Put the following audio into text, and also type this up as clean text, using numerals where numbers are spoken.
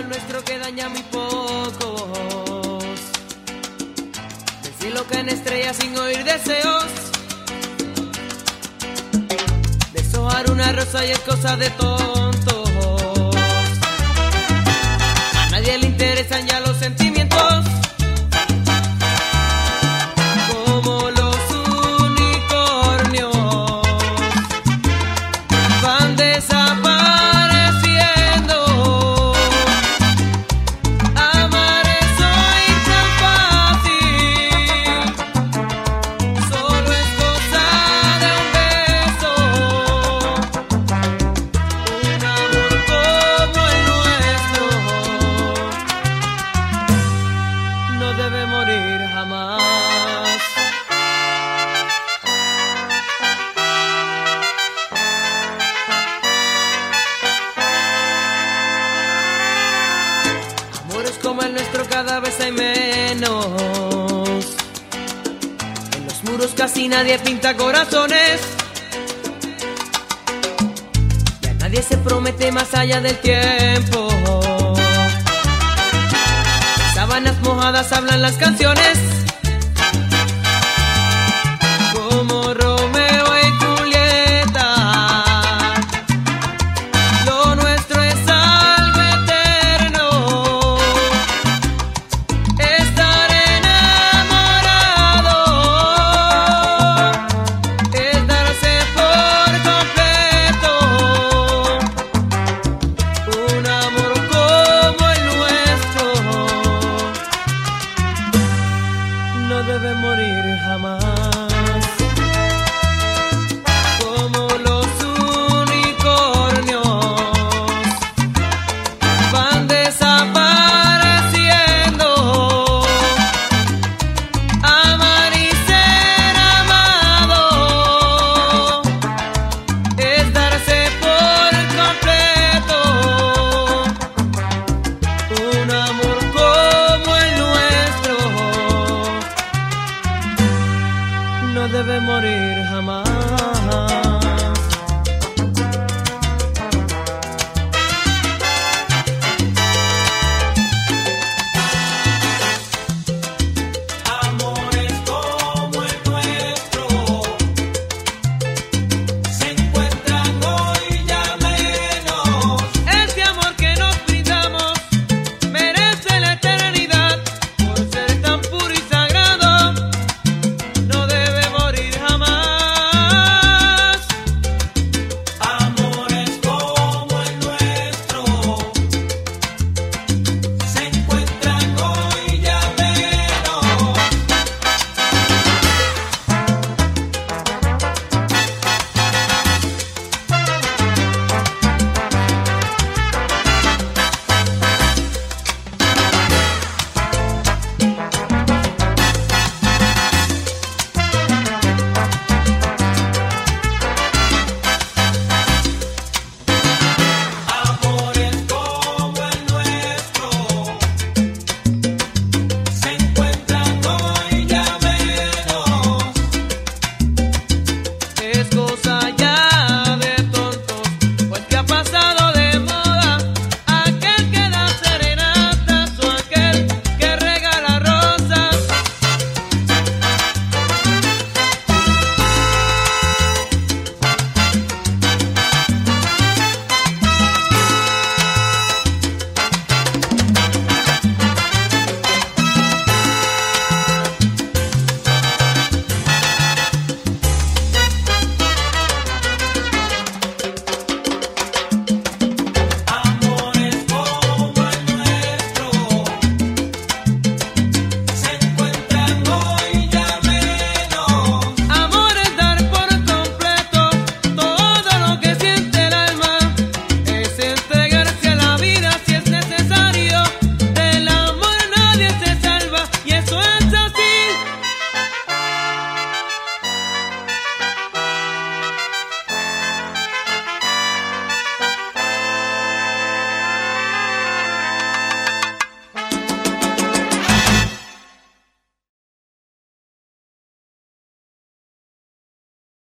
el nuestro que daña muy pocos. Del cielo caen estrellas sin oír deseos. Deshojar una rosa y es cosa de tontos. A nadie le interesan ya los sentimientos. Como los unicornios van desapareciendo. Amar es hoy tan fácil, solo es cosa de un beso. Un amor como el nuestro no debe morir jamás. Amores como el nuestro cada vez hay menos. En los muros casi nadie pinta corazones. Ya nadie se promete más allá del tiempo. De sábanas mojadas hablan las canciones. Como Romeo y Julieta, lo nuestro es algo eterno. Estar enamorado es darse por completo. Un amor como el nuestro no debe morir jamás. Como los unicornios van desapareciendo. Amar y ser amado es darse por completo. Un amor como el nuestro no debe morir